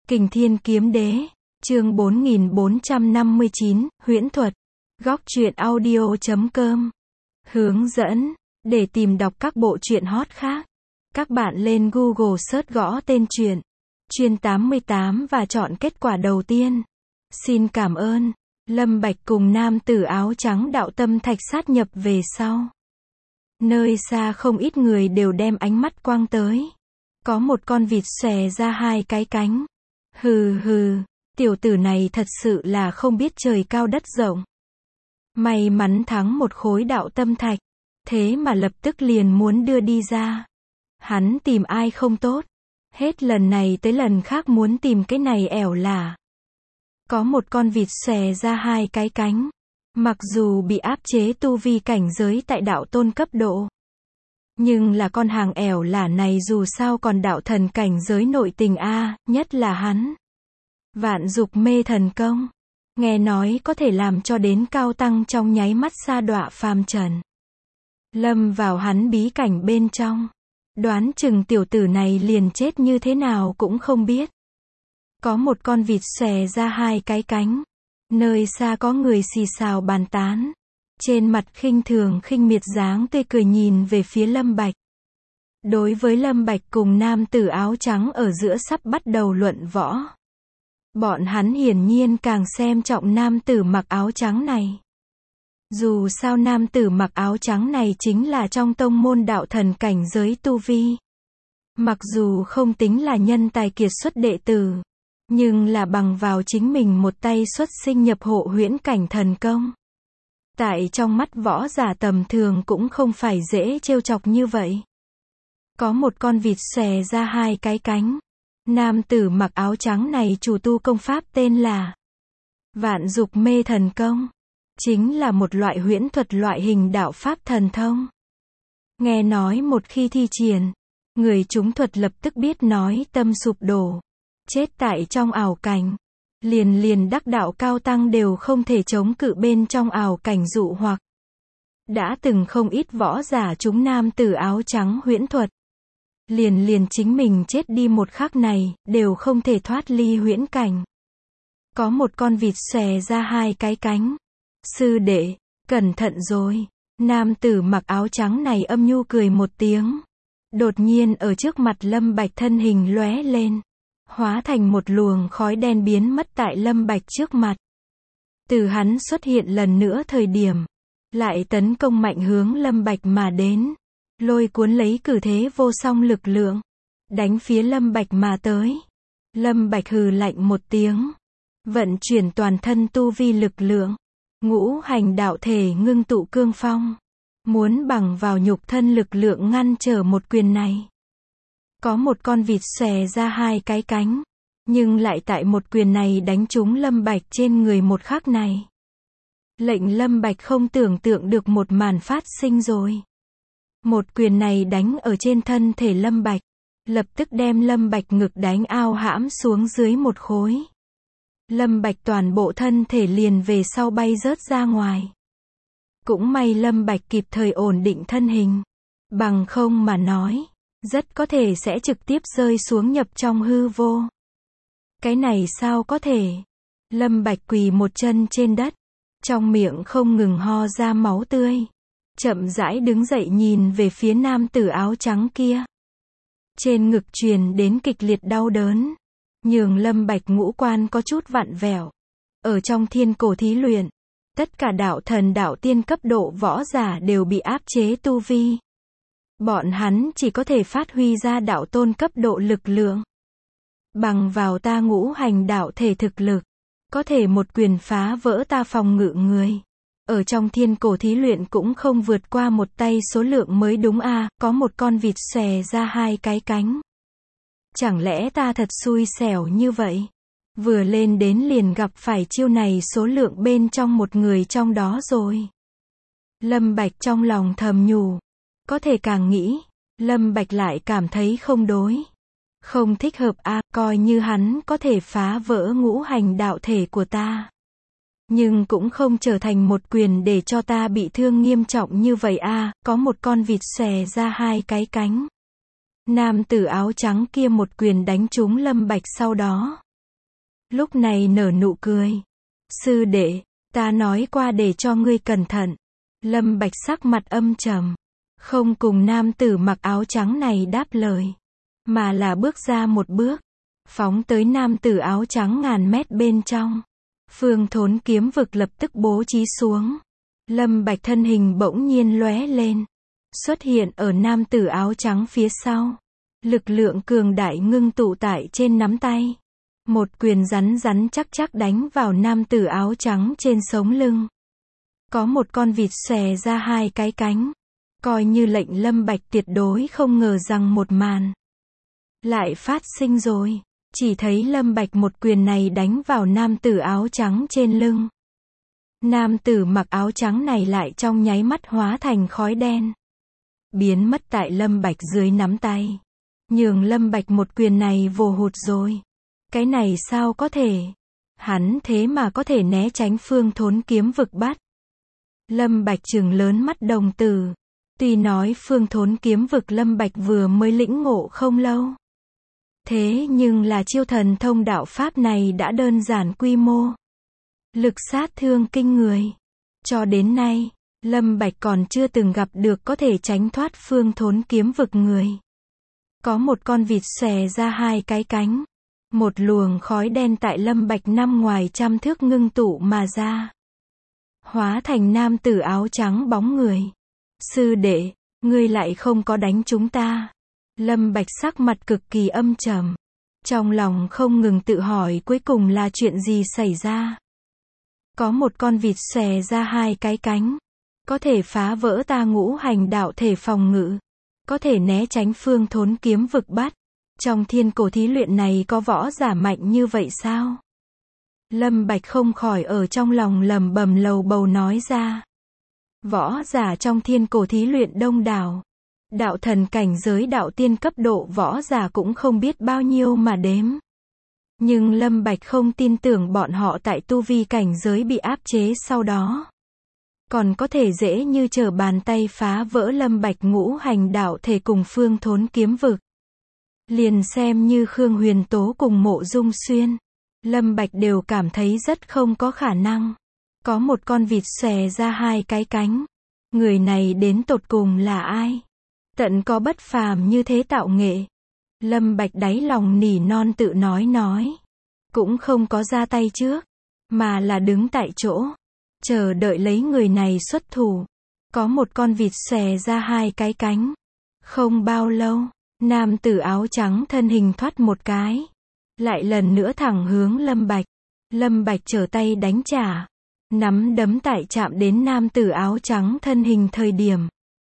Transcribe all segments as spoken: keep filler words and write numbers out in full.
Kình Thiên Kiếm Đế, chương bốn nghìn bốn trăm năm mươi chín, huyễn thuật. Góc truyện audio chấm com. Hướng dẫn, để tìm đọc các bộ truyện hot khác, các bạn lên Google search gõ tên truyện, Truyện tám mươi tám và chọn kết quả đầu tiên. Xin cảm ơn. Lâm Bạch cùng nam tử áo trắng đạo tâm thạch sát nhập về sau. Nơi xa không ít người đều đem ánh mắt quang tới. Có một con vịt xòe ra hai cái cánh. Hừ hừ, tiểu tử này thật sự là không biết trời cao đất rộng. May mắn thắng một khối đạo tâm thạch, thế mà lập tức liền muốn đưa đi ra. Hắn tìm ai không tốt, hết lần này tới lần khác muốn tìm cái này ẻo lả. Có một con vịt xòe ra hai cái cánh, mặc dù bị áp chế tu vi cảnh giới tại đạo tôn cấp độ, nhưng là con hàng ẻo lả này dù sao còn đạo thần cảnh giới nội tình a, nhất là hắn. Vạn dục mê thần công, nghe nói có thể làm cho đến cao tăng trong nháy mắt sa đọa phàm trần. Lâm vào hắn bí cảnh bên trong, đoán chừng tiểu tử này liền chết như thế nào cũng không biết. Có một con vịt xòe ra hai cái cánh, nơi xa có người xì xào bàn tán, trên mặt khinh thường khinh miệt dáng tươi cười nhìn về phía Lâm Bạch. Đối với Lâm Bạch cùng nam tử áo trắng ở giữa sắp bắt đầu luận võ. Bọn hắn hiển nhiên càng xem trọng nam tử mặc áo trắng này. Dù sao nam tử mặc áo trắng này chính là trong tông môn đạo thần cảnh giới tu vi. Mặc dù không tính là nhân tài kiệt xuất đệ tử, nhưng là bằng vào chính mình một tay xuất sinh nhập hộ huyễn cảnh thần công. Tại trong mắt võ giả tầm thường cũng không phải dễ trêu chọc như vậy. Có một con vịt xòe ra hai cái cánh. Nam tử mặc áo trắng này chủ tu công pháp tên là Vạn Dục Mê Thần Công. Chính là một loại huyễn thuật loại hình đạo pháp thần thông. Nghe nói một khi thi triển, người chúng thuật lập tức biết nói tâm sụp đổ, chết tại trong ảo cảnh. Liền liền đắc đạo cao tăng đều không thể chống cự bên trong ảo cảnh dụ hoặc. Đã từng không ít võ giả chúng nam tử áo trắng huyễn thuật. Liền liền chính mình chết đi một khắc này, đều không thể thoát ly huyễn cảnh. Có một con vịt xòe ra hai cái cánh. Sư đệ, cẩn thận rồi. Nam tử mặc áo trắng này âm nhu cười một tiếng. Đột nhiên ở trước mặt Lâm Bạch thân hình lóe lên, hóa thành một luồng khói đen biến mất tại Lâm Bạch trước mặt. Từ hắn xuất hiện lần nữa thời điểm, lại tấn công mạnh hướng Lâm Bạch mà đến, lôi cuốn lấy cử thế vô song lực lượng, đánh phía Lâm Bạch mà tới. Lâm Bạch hừ lạnh một tiếng, vận chuyển toàn thân tu vi lực lượng, ngũ hành đạo thể ngưng tụ cương phong, muốn bằng vào nhục thân lực lượng ngăn trở một quyền này. Có một con vịt xòe ra hai cái cánh, nhưng lại tại một quyền này đánh trúng Lâm Bạch trên người một khắc này. Lệnh Lâm Bạch không tưởng tượng được một màn phát sinh rồi. Một quyền này đánh ở trên thân thể Lâm Bạch, lập tức đem Lâm Bạch ngực đánh ao hãm xuống dưới một khối. Lâm Bạch toàn bộ thân thể liền về sau bay rớt ra ngoài. Cũng may Lâm Bạch kịp thời ổn định thân hình, bằng không mà nói, rất có thể sẽ trực tiếp rơi xuống nhập trong hư vô. Cái này sao có thể? Lâm Bạch quỳ một chân trên đất, trong miệng không ngừng ho ra máu tươi, chậm rãi đứng dậy nhìn về phía nam tử áo trắng kia. Trên ngực truyền đến kịch liệt đau đớn, nhường Lâm Bạch ngũ quan có chút vặn vẹo. Ở trong thiên cổ thí luyện, tất cả đạo thần đạo tiên cấp độ võ giả đều bị áp chế tu vi. Bọn hắn chỉ có thể phát huy ra đạo tôn cấp độ lực lượng. Bằng vào ta ngũ hành đạo thể thực lực, có thể một quyền phá vỡ ta phòng ngự người. Ở trong thiên cổ thí luyện cũng không vượt qua một tay số lượng mới đúng a. À, có một con vịt xòe ra hai cái cánh. Chẳng lẽ ta thật xui xẻo như vậy? Vừa lên đến liền gặp phải chiêu này số lượng bên trong một người trong đó rồi. Lâm Bạch trong lòng thầm nhủ. Có thể càng nghĩ, Lâm Bạch lại cảm thấy không đối. Không thích hợp a, à, coi như hắn có thể phá vỡ ngũ hành đạo thể của ta. Nhưng cũng không trở thành một quyền để cho ta bị thương nghiêm trọng như vậy a. À, có một con vịt xòe ra hai cái cánh. Nam tử áo trắng kia một quyền đánh trúng Lâm Bạch sau đó, lúc này nở nụ cười. Sư đệ, ta nói qua để cho ngươi cẩn thận. Lâm Bạch sắc mặt âm trầm, không cùng nam tử mặc áo trắng này đáp lời, mà là bước ra một bước, phóng tới nam tử áo trắng ngàn mét bên trong. Phương Thốn kiếm vực lập tức bố trí xuống. Lâm Bạch thân hình bỗng nhiên lóe lên, xuất hiện ở nam tử áo trắng phía sau. Lực lượng cường đại ngưng tụ tại trên nắm tay. Một quyền rắn rắn chắc chắc đánh vào nam tử áo trắng trên sống lưng. Có một con vịt xòe ra hai cái cánh. Coi như lệnh Lâm Bạch tuyệt đối không ngờ rằng một màn lại phát sinh rồi. Chỉ thấy Lâm Bạch một quyền này đánh vào nam tử áo trắng trên lưng. Nam tử mặc áo trắng này lại trong nháy mắt hóa thành khói đen, biến mất tại Lâm Bạch dưới nắm tay. Nhường Lâm Bạch một quyền này vồ hụt rồi. Cái này sao có thể? Hắn thế mà có thể né tránh Phương Thốn kiếm vực bắt. Lâm Bạch trừng lớn mắt đồng tử. Tuy nói Phương Thốn kiếm vực Lâm Bạch vừa mới lĩnh ngộ không lâu, thế nhưng là chiêu thần thông đạo pháp này đã đơn giản quy mô, lực sát thương kinh người. Cho đến nay, Lâm Bạch còn chưa từng gặp được có thể tránh thoát Phương Thốn kiếm vực người. Có một con vịt xòe ra hai cái cánh. Một luồng khói đen tại Lâm Bạch năm ngoài trăm thước ngưng tụ mà ra, hóa thành nam tử áo trắng bóng người. Sư đệ, ngươi lại không có đánh chúng ta. Lâm Bạch sắc mặt cực kỳ âm trầm, trong lòng không ngừng tự hỏi cuối cùng là chuyện gì xảy ra. Có một con vịt xòe ra hai cái cánh, có thể phá vỡ ta ngũ hành đạo thể phòng ngự, có thể né tránh Phương Thốn kiếm vực bắt. Trong thiên cổ thí luyện này có võ giả mạnh như vậy sao? Lâm Bạch không khỏi ở trong lòng lẩm bẩm lầu bầu nói ra. Võ giả trong thiên cổ thí luyện đông đảo. Đạo thần cảnh giới đạo tiên cấp độ võ giả cũng không biết bao nhiêu mà đếm. Nhưng Lâm Bạch không tin tưởng bọn họ tại tu vi cảnh giới bị áp chế sau đó còn có thể dễ như trở bàn tay phá vỡ Lâm Bạch ngũ hành đạo thể cùng Phương Thốn kiếm vực. Liền xem như Khương Huyền Tố cùng Mộ Dung Xuyên, Lâm Bạch đều cảm thấy rất không có khả năng. Có một con vịt xòe ra hai cái cánh. Người này đến tột cùng là ai? Tận có bất phàm như thế tạo nghệ. Lâm Bạch đáy lòng nỉ non tự nói nói. Cũng không có ra tay trước, mà là đứng tại chỗ, chờ đợi lấy người này xuất thủ. Có một con vịt xòe ra hai cái cánh. Không bao lâu, nam tử áo trắng thân hình thoát một cái, lại lần nữa thẳng hướng Lâm Bạch. Lâm Bạch trở tay đánh trả, nắm đấm tại chạm đến nam tử áo trắng thân hình thời điểm,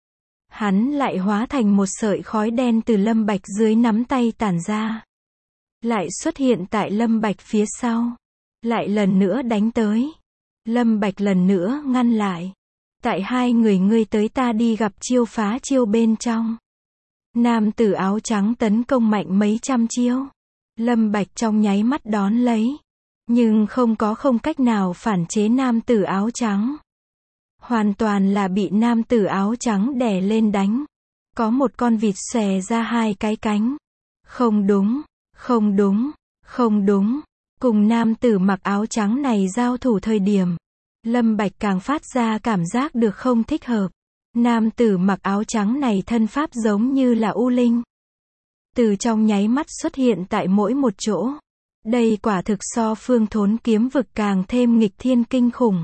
hắn lại hóa thành một sợi khói đen từ Lâm Bạch dưới nắm tay tản ra, lại xuất hiện tại Lâm Bạch phía sau, lại lần nữa đánh tới. Lâm Bạch lần nữa ngăn lại. Tại hai người ngươi tới ta đi gặp chiêu phá chiêu bên trong. Nam tử áo trắng tấn công mạnh mấy trăm chiêu. Lâm Bạch trong nháy mắt đón lấy, nhưng không có không cách nào phản chế nam tử áo trắng. Hoàn toàn là bị nam tử áo trắng đè lên đánh. Có một con vịt xòe ra hai cái cánh. Không đúng, không đúng, không đúng. Cùng nam tử mặc áo trắng này giao thủ thời điểm, Lâm Bạch càng phát ra cảm giác được không thích hợp. Nam tử mặc áo trắng này thân pháp giống như là u linh, từ trong nháy mắt xuất hiện tại mỗi một chỗ. Đây quả thực so Phương Thốn kiếm vực càng thêm nghịch thiên kinh khủng.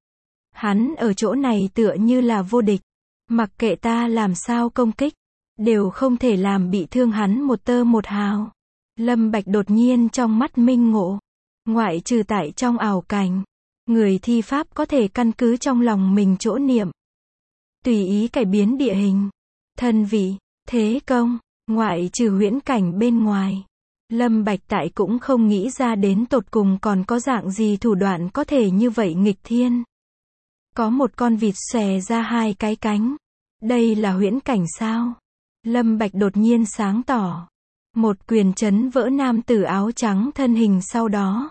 Hắn ở chỗ này tựa như là vô địch, mặc kệ ta làm sao công kích, đều không thể làm bị thương hắn một tơ một hào. Lâm Bạch đột nhiên trong mắt minh ngộ, ngoại trừ tại trong ảo cảnh, người thi pháp có thể căn cứ trong lòng mình chỗ niệm, tùy ý cải biến địa hình, thân vị, thế công, ngoại trừ huyễn cảnh bên ngoài. Lâm Bạch tại cũng không nghĩ ra đến tột cùng còn có dạng gì thủ đoạn có thể như vậy nghịch thiên. Có một con vịt xòe ra hai cái cánh. Đây là huyễn cảnh sao? Lâm Bạch đột nhiên sáng tỏ. Một quyền chấn vỡ nam tử áo trắng thân hình sau đó.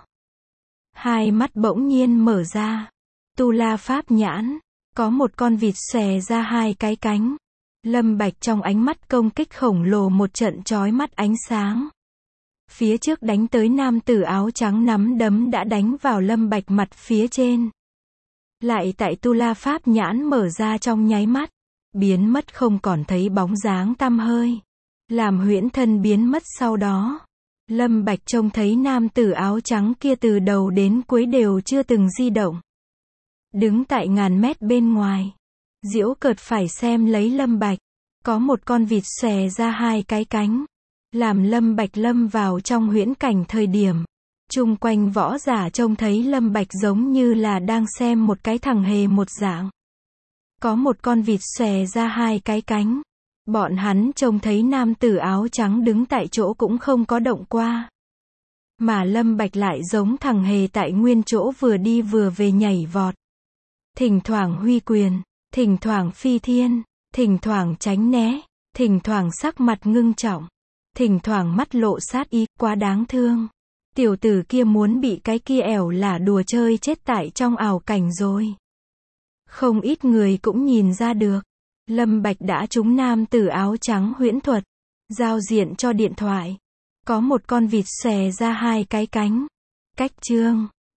Hai mắt bỗng nhiên mở ra. Tu La Pháp nhãn. Có một con vịt xòe ra hai cái cánh. Lâm Bạch trong ánh mắt công kích khổng lồ một trận chói mắt ánh sáng. Phía trước đánh tới nam tử áo trắng nắm đấm đã đánh vào Lâm Bạch mặt phía trên. Lại tại tu la pháp nhãn mở ra trong nháy mắt, biến mất không còn thấy bóng dáng tăm hơi. Làm huyễn thân biến mất sau đó, Lâm Bạch trông thấy nam tử áo trắng kia từ đầu đến cuối đều chưa từng di động. Đứng tại ngàn mét bên ngoài, giễu cợt phải xem lấy Lâm Bạch. Có một con vịt xòe ra hai cái cánh, làm Lâm Bạch lâm vào trong huyễn cảnh thời điểm. Chung quanh võ giả trông thấy Lâm Bạch giống như là đang xem một cái thằng hề một dạng. Có một con vịt xòe ra hai cái cánh. Bọn hắn trông thấy nam tử áo trắng đứng tại chỗ cũng không có động qua. Mà Lâm Bạch lại giống thằng hề tại nguyên chỗ vừa đi vừa về nhảy vọt. Thỉnh thoảng huy quyền, thỉnh thoảng phi thiên, thỉnh thoảng tránh né, thỉnh thoảng sắc mặt ngưng trọng, thỉnh thoảng mắt lộ sát ý, quá đáng thương. Tiểu tử kia muốn bị cái kia ẻo lả đùa chơi chết tại trong ảo cảnh rồi. Không ít người cũng nhìn ra được, Lâm Bạch đã trúng nam tử áo trắng huyễn thuật, giao diện cho điện thoại. Có một con vịt xòe ra hai cái cánh. Cách chương